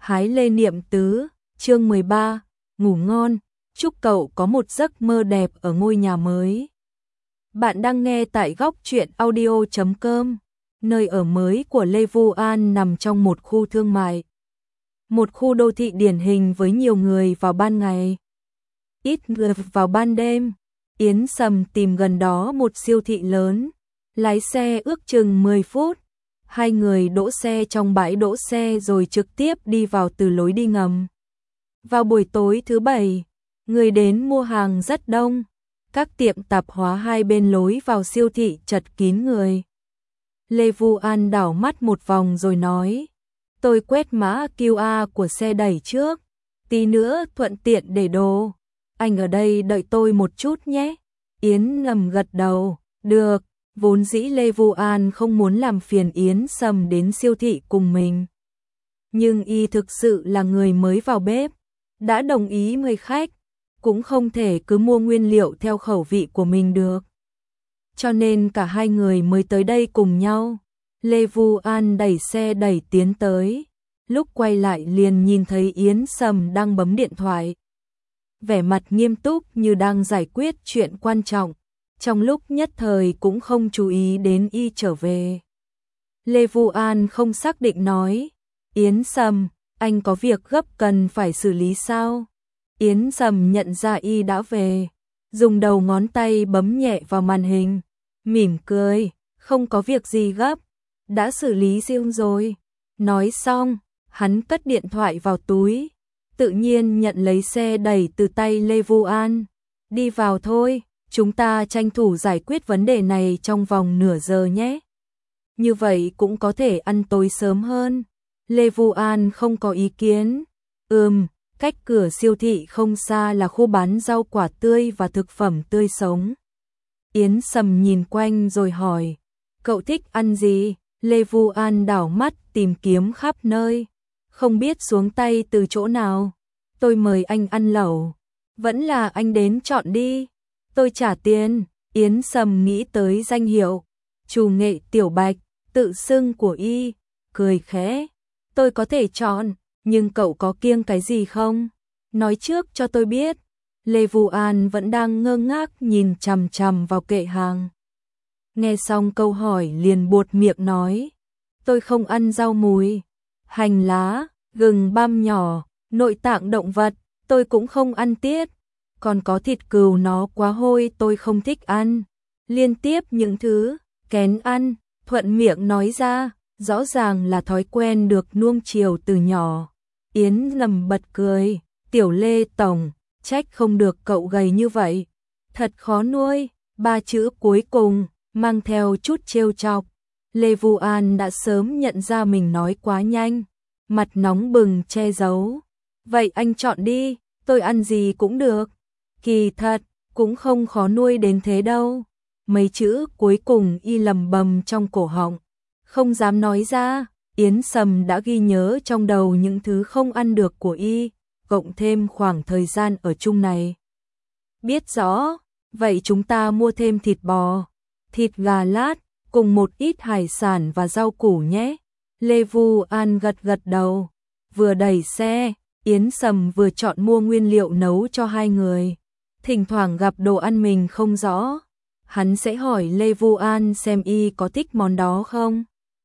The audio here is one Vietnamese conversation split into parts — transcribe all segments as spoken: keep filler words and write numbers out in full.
Hái Lê Niệm Tứ, chương mười ba, ngủ ngon, chúc cậu có một giấc mơ đẹp ở ngôi nhà mới. Bạn đang nghe tại góc truyện audio chấm com, nơi ở mới của Lê Vu An nằm trong một khu thương mại. Một khu đô thị điển hình với nhiều người vào ban ngày, ít người vào ban đêm. Yến Sầm tìm gần đó một siêu thị lớn, lái xe ước chừng mười phút. Hai người đỗ xe trong bãi đỗ xe rồi trực tiếp đi vào từ lối đi ngầm. Vào buổi tối thứ bảy, người đến mua hàng rất đông. Các tiệm tạp hóa hai bên lối vào siêu thị chật kín người. Lê Vu An đảo mắt một vòng rồi nói, tôi quét mã quy rờ của xe đẩy trước, tí nữa thuận tiện để đồ. Anh ở đây đợi tôi một chút nhé. Yến ngầm gật đầu, được. Vốn dĩ Lê Vu An không muốn làm phiền Yến Sầm đến siêu thị cùng mình. Nhưng y thực sự là người mới vào bếp, đã đồng ý mời khách, cũng không thể cứ mua nguyên liệu theo khẩu vị của mình được. Cho nên cả hai người mới tới đây cùng nhau. Lê Vu An đẩy xe đẩy tiến tới, lúc quay lại liền nhìn thấy Yến Sầm đang bấm điện thoại. Vẻ mặt nghiêm túc như đang giải quyết chuyện quan trọng. Trong lúc nhất thời cũng không chú ý đến y trở về. Lê Vu An không xác định nói, Yến Sầm, anh có việc gấp cần phải xử lý sao? Yến Sầm nhận ra y đã về, dùng đầu ngón tay bấm nhẹ vào màn hình, mỉm cười, không có việc gì gấp, đã xử lý riêng rồi. Nói xong, hắn cất điện thoại vào túi, tự nhiên nhận lấy xe đẩy từ tay Lê Vu An, đi vào thôi. Chúng ta tranh thủ giải quyết vấn đề này trong vòng nửa giờ nhé. Như vậy cũng có thể ăn tối sớm hơn. Lê Vu An không có ý kiến. Ừm, cách cửa siêu thị không xa là khu bán rau quả tươi và thực phẩm tươi sống. Yến Sầm nhìn quanh rồi hỏi, cậu thích ăn gì? Lê Vu An đảo mắt tìm kiếm khắp nơi, không biết xuống tay từ chỗ nào. Tôi mời anh ăn lẩu, vẫn là anh đến chọn đi. Tôi trả tiền. Yến Sầm nghĩ tới danh hiệu Trù Nghệ Tiểu Bạch, tự xưng của y, cười khẽ. Tôi có thể chọn, nhưng cậu có kiêng cái gì không? Nói trước cho tôi biết. Lê Vu An vẫn đang ngơ ngác nhìn chằm chằm vào kệ hàng. Nghe xong câu hỏi liền buột miệng nói, tôi không ăn rau mùi, hành lá, gừng băm nhỏ, nội tạng động vật, tôi cũng không ăn tiết. Còn có thịt cừu nó quá hôi tôi không thích ăn. Liên tiếp những thứ kén ăn, thuận miệng nói ra, rõ ràng là thói quen được nuông chiều từ nhỏ. Yến lầm bật cười, tiểu Lê tổng, trách không được cậu gầy như vậy. Thật khó nuôi, ba chữ cuối cùng, mang theo chút trêu chọc. Lê Vu An đã sớm nhận ra mình nói quá nhanh, mặt nóng bừng che giấu. Vậy anh chọn đi, tôi ăn gì cũng được. Kỳ thật, cũng không khó nuôi đến thế đâu. Mấy chữ cuối cùng y lầm bầm trong cổ họng, không dám nói ra. Yến Sầm đã ghi nhớ trong đầu những thứ không ăn được của y, cộng thêm khoảng thời gian ở chung này. Biết rõ, vậy chúng ta mua thêm thịt bò, thịt gà lát, cùng một ít hải sản và rau củ nhé. Lê Vu An gật gật đầu, vừa đẩy xe, Yến Sầm vừa chọn mua nguyên liệu nấu cho hai người. Thỉnh thoảng gặp đồ ăn mình không rõ, hắn sẽ hỏi Lê Vu An xem y có thích món đó không.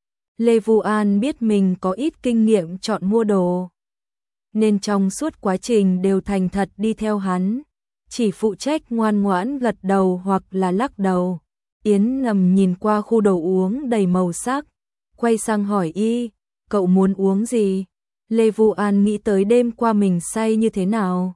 Lê Vu An biết mình có ít kinh nghiệm chọn mua đồ, nên trong suốt quá trình đều thành thật đi theo hắn, chỉ phụ trách ngoan ngoãn gật đầu hoặc là lắc đầu. Yến ngầm nhìn qua khu đồ uống đầy màu sắc, quay sang hỏi y, cậu muốn uống gì? Lê Vu An nghĩ tới đêm qua mình say như thế nào.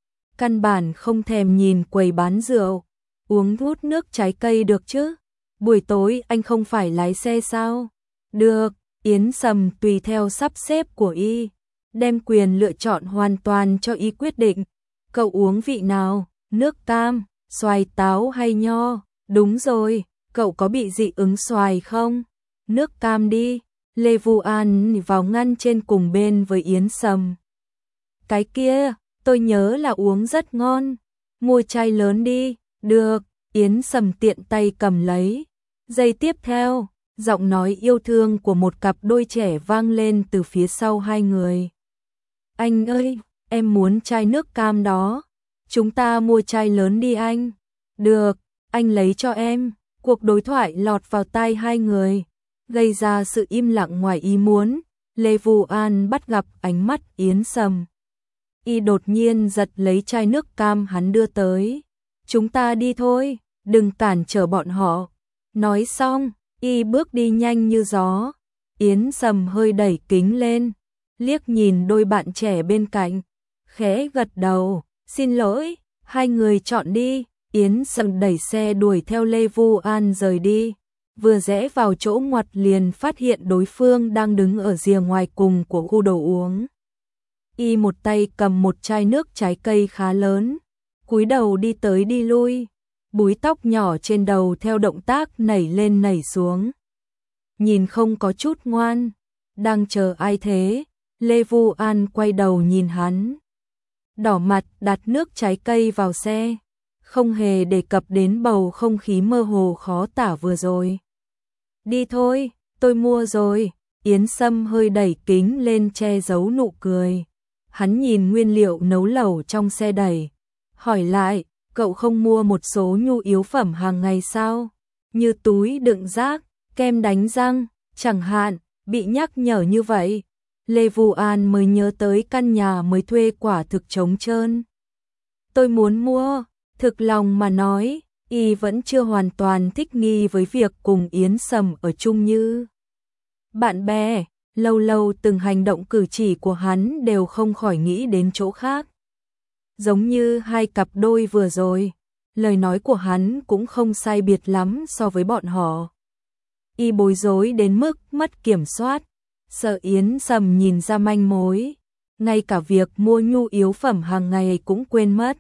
Căn bản không thèm nhìn quầy bán rượu, uống hút nước trái cây được chứ? Buổi tối anh không phải lái xe sao? Được, Yến Sầm tùy theo sắp xếp của y, đem quyền lựa chọn hoàn toàn cho y quyết định. Cậu uống vị nào? Nước cam, xoài, táo hay nho? Đúng rồi, cậu có bị dị ứng xoài không? Nước cam đi. Lê Vu An vào ngăn trên cùng bên với Yến Sầm. Cái kia, tôi nhớ là uống rất ngon, mua chai lớn đi. Được, Yến Sầm tiện tay cầm lấy. Giây tiếp theo, giọng nói yêu thương của một cặp đôi trẻ vang lên từ phía sau hai người. Anh ơi, em muốn chai nước cam đó. Chúng ta mua chai lớn đi anh. Được, anh lấy cho em. Cuộc đối thoại lọt vào tai hai người, gây ra sự im lặng ngoài ý muốn. Lê Vu An bắt gặp ánh mắt Yến Sầm. Y đột nhiên giật lấy chai nước cam hắn đưa tới. Chúng ta đi thôi, đừng cản trở bọn họ. Nói xong, Y bước đi nhanh như gió. Yến Sầm hơi đẩy kính lên, liếc nhìn đôi bạn trẻ bên cạnh, khẽ gật đầu, xin lỗi, hai người chọn đi. Yến Sầm đẩy xe đuổi theo Lê Vu An rời đi, vừa rẽ vào chỗ ngoặt liền phát hiện đối phương đang đứng ở rìa ngoài cùng của khu đồ uống. Y một tay cầm một chai nước trái cây khá lớn, cúi đầu đi tới đi lui, búi tóc nhỏ trên đầu theo động tác nảy lên nảy xuống. Nhìn không có chút ngoan, đang chờ ai thế? Lê Vu An quay đầu nhìn hắn, đỏ mặt đặt nước trái cây vào xe, không hề đề cập đến bầu không khí mơ hồ khó tả vừa rồi. Đi thôi, tôi mua rồi. Yến Sâm hơi đẩy kính lên che giấu nụ cười. Hắn nhìn nguyên liệu nấu lẩu trong xe đẩy, hỏi lại, cậu không mua một số nhu yếu phẩm hàng ngày sao? Như túi đựng rác, kem đánh răng, chẳng hạn. Bị nhắc nhở như vậy, Lê Vu An mới nhớ tới căn nhà mới thuê quả thực trống trơn. Tôi muốn mua. Thực lòng mà nói, Y vẫn chưa hoàn toàn thích nghi với việc cùng Yến Sầm ở chung như bạn bè. Lâu lâu từng hành động cử chỉ của hắn đều không khỏi nghĩ đến chỗ khác. Giống như hai cặp đôi vừa rồi, lời nói của hắn cũng không sai biệt lắm so với bọn họ. Y bối rối đến mức mất kiểm soát, sợ Yến Sầm nhìn ra manh mối, ngay cả việc mua nhu yếu phẩm hàng ngày cũng quên mất.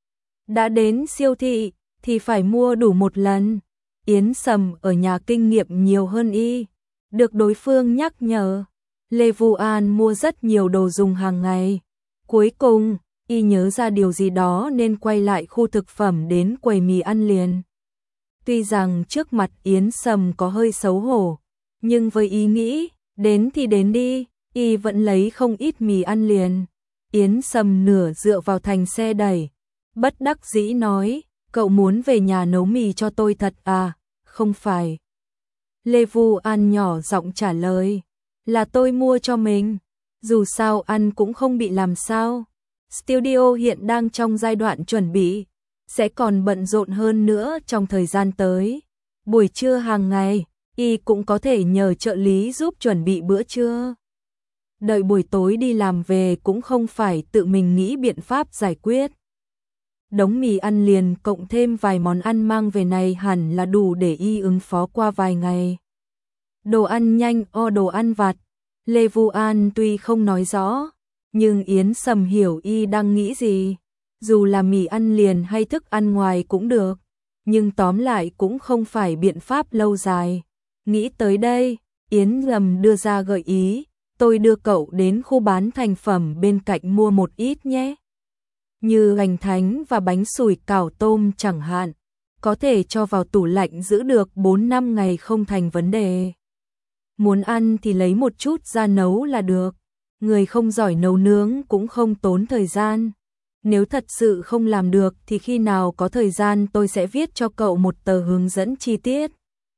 Đã đến siêu thị thì phải mua đủ một lần. Yến Sầm ở nhà kinh nghiệm nhiều hơn Y, được đối phương nhắc nhở. Lê Vu An mua rất nhiều đồ dùng hàng ngày. Cuối cùng, Y nhớ ra điều gì đó nên quay lại khu thực phẩm đến quầy mì ăn liền. Tuy rằng trước mặt Yến Sầm có hơi xấu hổ, nhưng với ý nghĩ, đến thì đến đi, Y vẫn lấy không ít mì ăn liền. Yến Sầm nửa dựa vào thành xe đẩy, bất đắc dĩ nói, cậu muốn về nhà nấu mì cho tôi thật à? Không phải. Lê Vu An nhỏ giọng trả lời, là tôi mua cho mình, dù sao ăn cũng không bị làm sao. Studio hiện đang trong giai đoạn chuẩn bị, sẽ còn bận rộn hơn nữa trong thời gian tới. Buổi trưa hàng ngày, Y cũng có thể nhờ trợ lý giúp chuẩn bị bữa trưa. Đợi buổi tối đi làm về cũng không phải tự mình nghĩ biện pháp giải quyết. Đống mì ăn liền cộng thêm vài món ăn mang về này hẳn là đủ để Y ứng phó qua vài ngày. Đồ ăn nhanh o đồ ăn vặt. Lê Vu An tuy không nói rõ, nhưng Yến Sầm hiểu Y đang nghĩ gì. Dù là mì ăn liền hay thức ăn ngoài cũng được, nhưng tóm lại cũng không phải biện pháp lâu dài. Nghĩ tới đây, Yến Sầm đưa ra gợi ý, tôi đưa cậu đến khu bán thành phẩm bên cạnh mua một ít nhé. Như gành thánh và bánh sủi cảo tôm chẳng hạn, có thể cho vào tủ lạnh giữ được bốn năm ngày không thành vấn đề. Muốn ăn thì lấy một chút ra nấu là được, người không giỏi nấu nướng cũng không tốn thời gian. Nếu thật sự không làm được thì khi nào có thời gian tôi sẽ viết cho cậu một tờ hướng dẫn chi tiết.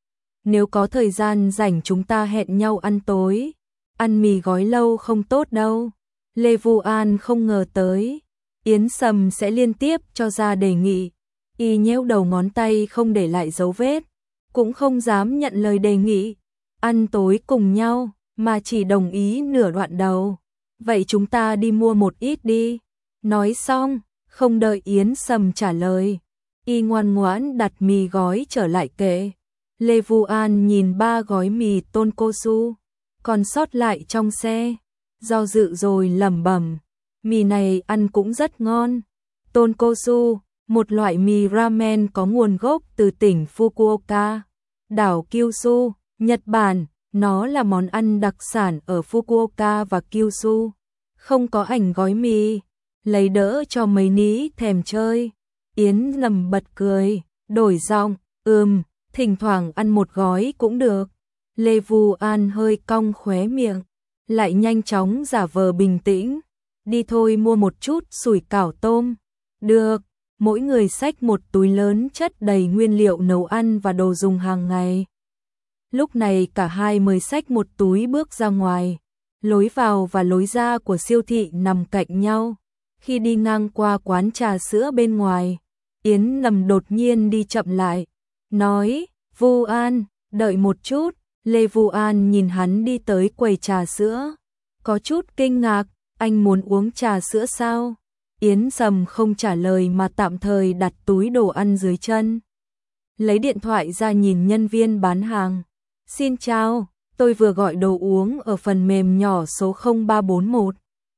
Nếu có thời gian rảnh chúng ta hẹn nhau ăn tối, ăn mì gói lâu không tốt đâu. Lê Vu An không ngờ tới Yến Sầm sẽ liên tiếp cho ra đề nghị. Y nhéo đầu ngón tay không để lại dấu vết, cũng không dám nhận lời đề nghị ăn tối cùng nhau, mà chỉ đồng ý nửa đoạn đầu. Vậy chúng ta đi mua một ít đi. Nói xong, không đợi Yến Sầm trả lời, Y ngoan ngoãn đặt mì gói trở lại kệ. Lê Vu An nhìn ba gói mì Tonkotsu còn sót lại trong xe, do dự rồi lẩm bẩm, mì này ăn cũng rất ngon. Tonkotsu, một loại mì ramen có nguồn gốc từ tỉnh Fukuoka, đảo Kyushu, Nhật Bản. Nó là món ăn đặc sản ở Fukuoka và Kyushu. Không có ảnh gói mì, lấy đỡ cho mấy ní thèm chơi. Yến Sầm bật cười, đổi giọng, ừm, thỉnh thoảng ăn một gói cũng được. Lê Vu An hơi cong khóe miệng, lại nhanh chóng giả vờ bình tĩnh. đi thôi mua một chút sủi cảo tôm. Được, mỗi người xách một túi lớn chất đầy nguyên liệu nấu ăn và đồ dùng hàng ngày. Lúc này cả hai mới xách một túi bước ra ngoài. Lối vào và lối ra của siêu thị nằm cạnh nhau. Khi đi ngang qua quán trà sữa bên ngoài, Yến Lâm đột nhiên đi chậm lại, nói, Vu An, đợi một chút. Lê Vu An nhìn hắn đi tới quầy trà sữa, có chút kinh ngạc, anh muốn uống trà sữa sao? Yến Sầm không trả lời mà tạm thời đặt túi đồ ăn dưới chân. Lấy điện thoại ra nhìn nhân viên bán hàng. Xin chào, tôi vừa gọi đồ uống ở phần mềm nhỏ số không ba bốn một.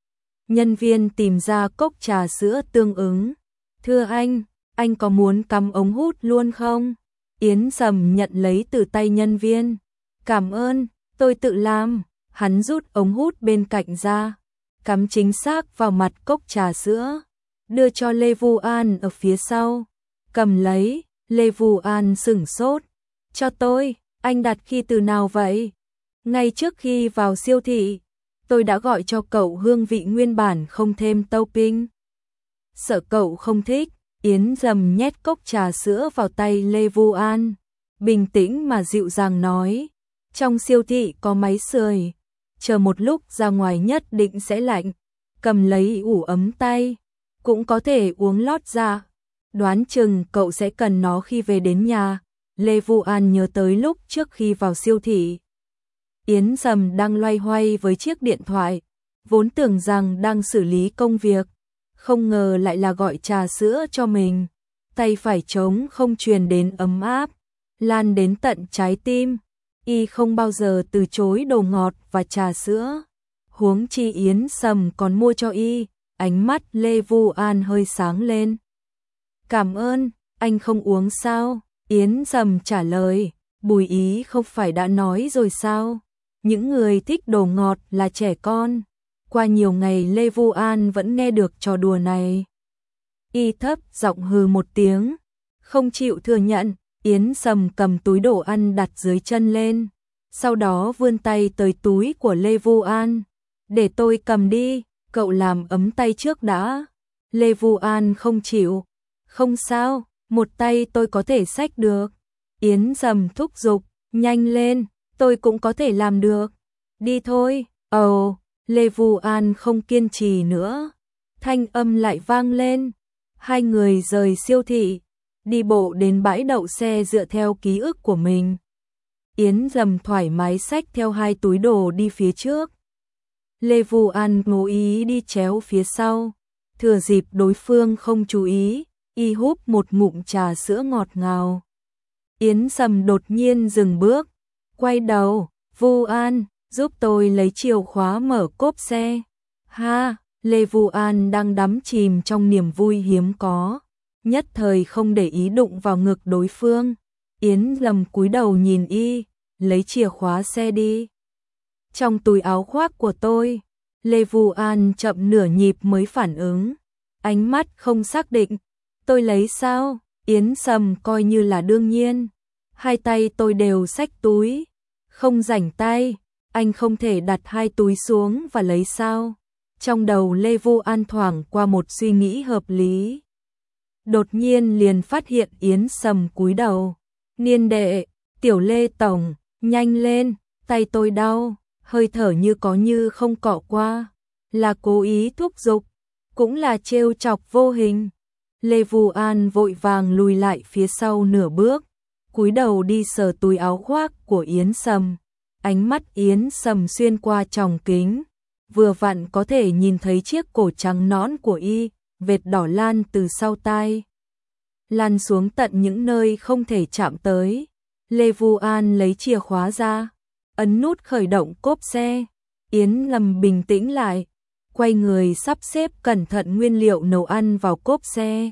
Nhân viên tìm ra cốc trà sữa tương ứng. Thưa anh, anh có muốn cắm ống hút luôn không? Yến Sầm nhận lấy từ tay nhân viên. Cảm ơn, tôi tự làm. Hắn rút ống hút bên cạnh ra, cắm chính xác vào mặt cốc trà sữa, đưa cho Lê Vu An ở phía sau. Cầm lấy, Lê Vu An sửng sốt. Cho tôi, anh đặt khi từ nào vậy? Ngay trước khi vào siêu thị, tôi đã gọi cho cậu hương vị nguyên bản không thêm topping. Sợ cậu không thích, Yến Sầm nhét cốc trà sữa vào tay Lê Vu An, bình tĩnh mà dịu dàng nói, trong siêu thị có máy sưởi, chờ một lúc ra ngoài nhất định sẽ lạnh, cầm lấy ủ ấm tay, cũng có thể uống lót ra, đoán chừng cậu sẽ cần nó khi về đến nhà. Lê Vu An nhớ tới lúc trước khi vào siêu thị, Yến Sầm đang loay hoay với chiếc điện thoại, vốn tưởng rằng đang xử lý công việc, không ngờ lại là gọi trà sữa cho mình, tay phải trống không truyền đến ấm áp, lan đến tận trái tim. Y không bao giờ từ chối đồ ngọt và trà sữa, huống chi Yến Sầm còn mua cho Y. Ánh mắt Lê Vu An hơi sáng lên. Cảm ơn, anh không uống sao? Yến Sầm trả lời, Bùi Ý không phải đã nói rồi sao? Những người thích đồ ngọt là trẻ con. Qua nhiều ngày Lê Vu An vẫn nghe được trò đùa này. Y thấp giọng hừ một tiếng, không chịu thừa nhận. Yến Sầm cầm túi đồ ăn đặt dưới chân lên, sau đó vươn tay tới túi của Lê Vu An. Để tôi cầm đi, cậu làm ấm tay trước đã. Lê Vu An không chịu. Không sao, một tay tôi có thể xách được. Yến Sầm thúc giục, nhanh lên, tôi cũng có thể làm được. Đi thôi. Ồ, oh, Lê Vu An không kiên trì nữa. Thanh âm lại vang lên. Hai người rời siêu thị, đi bộ đến bãi đậu xe dựa theo ký ức của mình. Yến Sầm thoải mái xách theo hai túi đồ đi phía trước. Lê Vu An cố ý đi chéo phía sau, thừa dịp đối phương không chú ý, Y húp một ngụm trà sữa ngọt ngào. Yến Sầm đột nhiên dừng bước, quay đầu, Vu An, giúp tôi lấy chìa khóa mở cốp xe. Ha, Lê Vu An đang đắm chìm trong niềm vui hiếm có, nhất thời không để ý đụng vào ngực đối phương. Yến Sầm cúi đầu nhìn Y, lấy chìa khóa xe đi. Trong túi áo khoác của tôi. Lê Vu An chậm nửa nhịp mới phản ứng, ánh mắt không xác định. Tôi lấy sao? Yến Sầm coi như là đương nhiên. Hai tay tôi đều xách túi, không rảnh tay, anh không thể đặt hai túi xuống và lấy sao? Trong đầu Lê Vu An thoảng qua một suy nghĩ hợp lý. Đột nhiên liền phát hiện Yến Sầm cúi đầu. Niên đệ, Tiểu Lê tổng, nhanh lên, tay tôi đau, hơi thở như có như không cọ qua, là cố ý thúc giục, cũng là trêu chọc vô hình. Lê Vu An vội vàng lùi lại phía sau nửa bước, cúi đầu đi sờ túi áo khoác của Yến Sầm. Ánh mắt Yến Sầm xuyên qua tròng kính, vừa vặn có thể nhìn thấy chiếc cổ trắng nõn của Y, vệt đỏ lan từ sau tai, lan xuống tận những nơi không thể chạm tới. Lê Vu An lấy chìa khóa ra, ấn nút khởi động cốp xe. Yến Lâm bình tĩnh lại, quay người sắp xếp cẩn thận nguyên liệu nấu ăn vào cốp xe.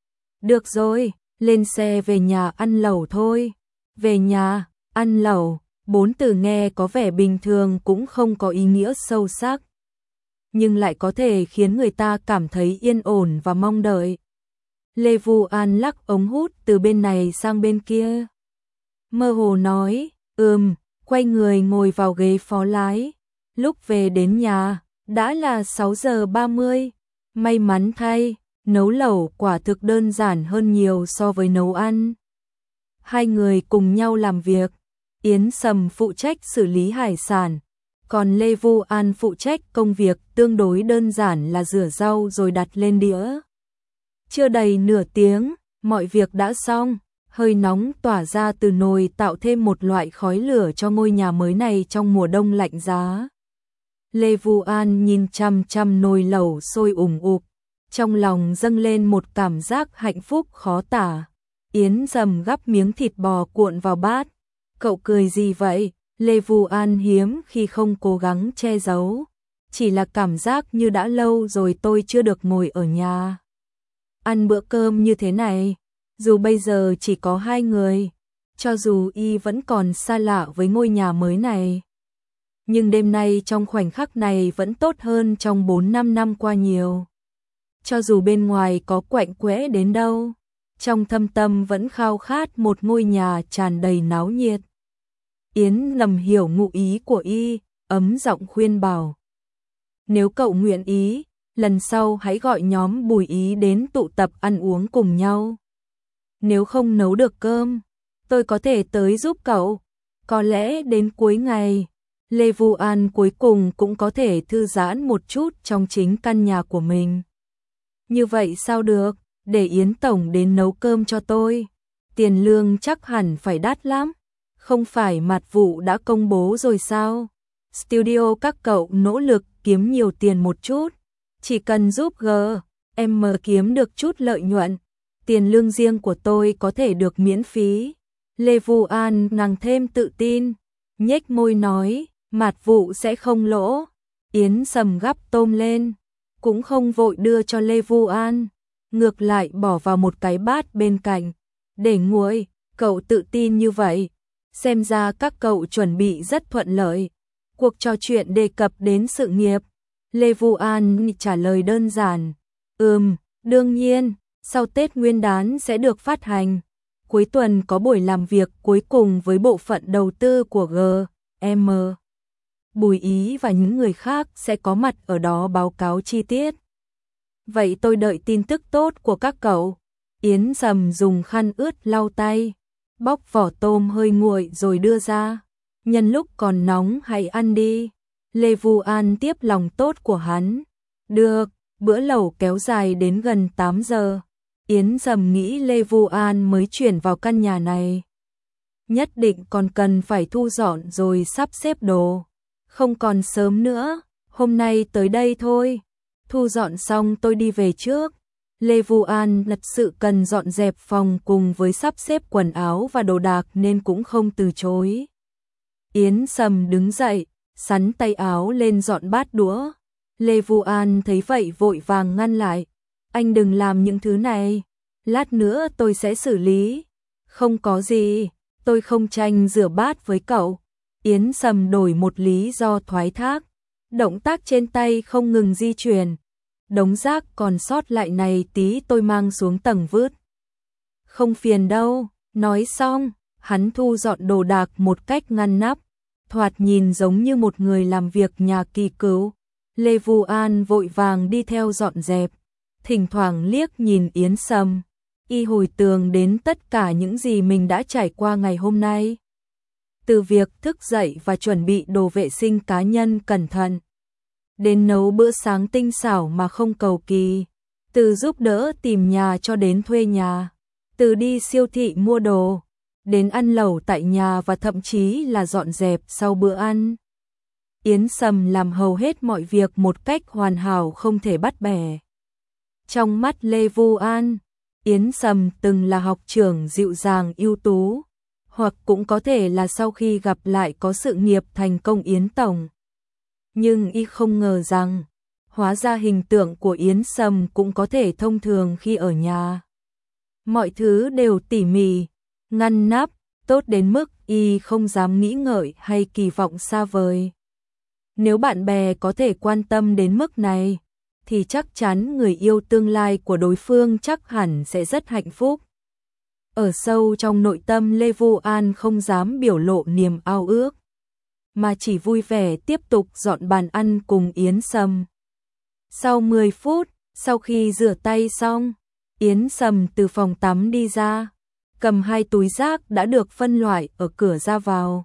Được rồi, lên xe về nhà ăn lẩu thôi. Về nhà, ăn lẩu, bốn từ nghe có vẻ bình thường cũng không có ý nghĩa sâu sắc, nhưng lại có thể khiến người ta cảm thấy yên ổn và mong đợi. Lê Vu An lắc ống hút từ bên này sang bên kia, mơ hồ nói, ừm, quay người ngồi vào ghế phó lái. Lúc về đến nhà, Đã là sáu giờ ba mươi, may mắn thay, nấu lẩu quả thực đơn giản hơn nhiều so với nấu ăn. Hai người cùng nhau làm việc, Yến Sầm phụ trách xử lý hải sản, còn Lê Vu An phụ trách công việc tương đối đơn giản là rửa rau rồi đặt lên đĩa. Chưa đầy nửa tiếng, mọi việc đã xong, hơi nóng tỏa ra từ nồi tạo thêm một loại khói lửa cho ngôi nhà mới này trong mùa đông lạnh giá. Lê Vu An nhìn chằm chằm nồi lẩu sôi ủng ục, trong lòng dâng lên một cảm giác hạnh phúc khó tả. Yến Sầm gắp miếng thịt bò cuộn vào bát. Cậu cười gì vậy? Lê Vu An hiếm khi không cố gắng che giấu. Chỉ là cảm giác như đã lâu rồi tôi chưa được ngồi ở nhà ăn bữa cơm như thế này. Dù bây giờ chỉ có hai người, cho dù y vẫn còn xa lạ với ngôi nhà mới này, nhưng đêm nay trong khoảnh khắc này vẫn tốt hơn trong bốn năm năm qua nhiều. Cho dù bên ngoài có quạnh quẽ đến đâu, trong thâm tâm vẫn khao khát một ngôi nhà tràn đầy náo nhiệt. Yến Sầm hiểu ngụ ý của y, ấm giọng khuyên bảo. Nếu cậu nguyện ý, lần sau hãy gọi nhóm Bùi Ý đến tụ tập ăn uống cùng nhau. Nếu không nấu được cơm, tôi có thể tới giúp cậu. Có lẽ đến cuối ngày, Lê Vu An cuối cùng cũng có thể thư giãn một chút trong chính căn nhà của mình. Như vậy sao được, để Yến Tổng đến nấu cơm cho tôi. Tiền lương chắc hẳn phải đắt lắm. Không phải Mạt Vụ đã công bố rồi sao? Studio các cậu nỗ lực kiếm nhiều tiền một chút. Chỉ cần giúp giê em kiếm được chút lợi nhuận, tiền lương riêng của tôi có thể được miễn phí. Lê Vu An nàng thêm tự tin, nhếch môi nói, Mạt Vụ sẽ không lỗ. Yến Sầm gắp tôm lên, cũng không vội đưa cho Lê Vu An, ngược lại bỏ vào một cái bát bên cạnh, để nguội. Cậu tự tin như vậy, xem ra các cậu chuẩn bị rất thuận lợi. Cuộc trò chuyện đề cập đến sự nghiệp. Lê Vu An trả lời đơn giản, ừm, đương nhiên, sau Tết Nguyên đán sẽ được phát hành. Cuối tuần có buổi làm việc cuối cùng với bộ phận đầu tư của giê em. Bùi Ý và những người khác sẽ có mặt ở đó báo cáo chi tiết. Vậy tôi đợi tin tức tốt của các cậu. Yến Sầm dùng khăn ướt lau tay, bóc vỏ tôm hơi nguội rồi đưa ra. Nhân lúc còn nóng hãy ăn đi. Lê Vu An tiếp lòng tốt của hắn. Được, bữa lẩu kéo dài đến gần tám giờ. Yến Sầm nghĩ Lê Vu An mới chuyển vào căn nhà này, nhất định còn cần phải thu dọn rồi sắp xếp đồ. Không còn sớm nữa, hôm nay tới đây thôi. Thu dọn xong tôi đi về trước. Lê Vu An thật sự cần dọn dẹp phòng cùng với sắp xếp quần áo và đồ đạc nên cũng không từ chối. Yến Sầm đứng dậy, sắn tay áo lên dọn bát đũa. Lê Vu An thấy vậy vội vàng ngăn lại. Anh đừng làm những thứ này, lát nữa tôi sẽ xử lý. Không có gì, tôi không tranh rửa bát với cậu. Yến Sầm đổi một lý do thoái thác. Động tác trên tay không ngừng di chuyển. Đống rác còn sót lại này tí tôi mang xuống tầng vứt. Không phiền đâu, nói xong, hắn thu dọn đồ đạc một cách ngăn nắp, thoạt nhìn giống như một người làm việc nhà kỳ cựu. Lê Vu An vội vàng đi theo dọn dẹp, thỉnh thoảng liếc nhìn Yến Sầm, y hồi tưởng đến tất cả những gì mình đã trải qua ngày hôm nay. Từ việc thức dậy và chuẩn bị đồ vệ sinh cá nhân cẩn thận, đến nấu bữa sáng tinh xảo mà không cầu kỳ, từ giúp đỡ tìm nhà cho đến thuê nhà, từ đi siêu thị mua đồ, đến ăn lẩu tại nhà và thậm chí là dọn dẹp sau bữa ăn. Yến Sầm làm hầu hết mọi việc một cách hoàn hảo không thể bắt bẻ. Trong mắt Lê Vu An, Yến Sầm từng là học trưởng dịu dàng ưu tú, hoặc cũng có thể là sau khi gặp lại có sự nghiệp thành công Yến Tổng. Nhưng y không ngờ rằng, hóa ra hình tượng của Yến Sầm cũng có thể thông thường khi ở nhà. Mọi thứ đều tỉ mỉ, ngăn nắp, tốt đến mức y không dám nghĩ ngợi hay kỳ vọng xa vời. Nếu bạn bè có thể quan tâm đến mức này, thì chắc chắn người yêu tương lai của đối phương chắc hẳn sẽ rất hạnh phúc. Ở sâu trong nội tâm Lê Vu An không dám biểu lộ niềm ao ước. mà chỉ vui vẻ tiếp tục dọn bàn ăn cùng Yến Sâm. Sau mười phút, sau khi rửa tay xong, Yến Sâm từ phòng tắm đi ra, cầm hai túi rác đã được phân loại ở cửa ra vào.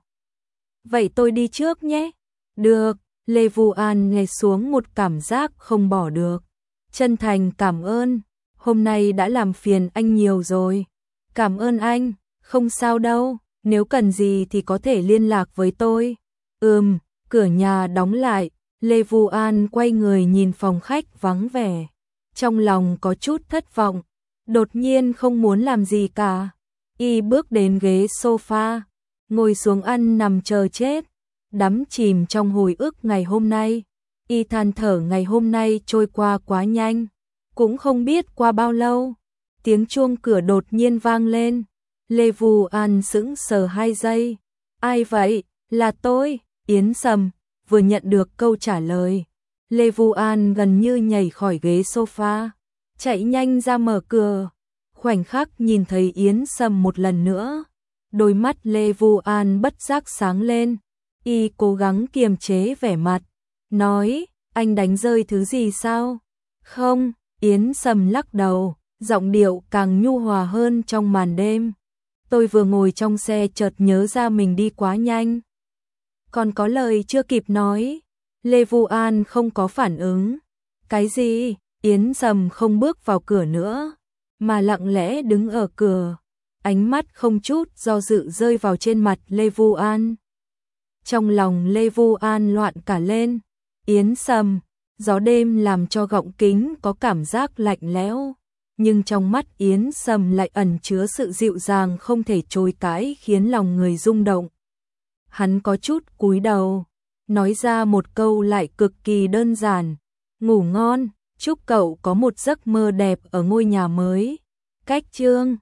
Vậy tôi đi trước nhé. Được, Lê Vu An nghe xuống một cảm giác không bỏ được. Chân thành cảm ơn, hôm nay đã làm phiền anh nhiều rồi. Cảm ơn anh, không sao đâu, nếu cần gì thì có thể liên lạc với tôi. Ừm, cửa nhà đóng lại, Lê Vu An quay người nhìn phòng khách vắng vẻ. Trong lòng có chút thất vọng, đột nhiên không muốn làm gì cả. Y bước đến ghế sofa, ngồi xuống ăn nằm chờ chết, đắm chìm trong hồi ức ngày hôm nay. Y than thở ngày hôm nay trôi qua quá nhanh, cũng không biết qua bao lâu. Tiếng chuông cửa đột nhiên vang lên, Lê Vu An sững sờ hai giây. Ai vậy? Là tôi, Yến Sâm. Vừa nhận được câu trả lời, Lê Vu An gần như nhảy khỏi ghế sofa, chạy nhanh ra mở cửa. Khoảnh khắc nhìn thấy Yến Sâm một lần nữa, đôi mắt Lê Vu An bất giác sáng lên. Y cố gắng kiềm chế vẻ mặt, nói, anh đánh rơi thứ gì sao? Không, Yến Sâm lắc đầu, giọng điệu càng nhu hòa hơn trong màn đêm. Tôi vừa ngồi trong xe chợt nhớ ra mình đi quá nhanh. Còn có lời chưa kịp nói, Lê Vu An không có phản ứng. Cái gì? Yến Sâm không bước vào cửa nữa, mà lặng lẽ đứng ở cửa, ánh mắt không chút do dự rơi vào trên mặt Lê Vu An. Trong lòng Lê Vu An loạn cả lên. Yến Sâm, gió đêm làm cho gọng kính có cảm giác lạnh lẽo, nhưng trong mắt Yến Sâm lại ẩn chứa sự dịu dàng không thể chối cãi khiến lòng người rung động. Hắn có chút cúi đầu, nói ra một câu lại cực kỳ đơn giản, ngủ ngon, chúc cậu có một giấc mơ đẹp ở ngôi nhà mới. Cách chương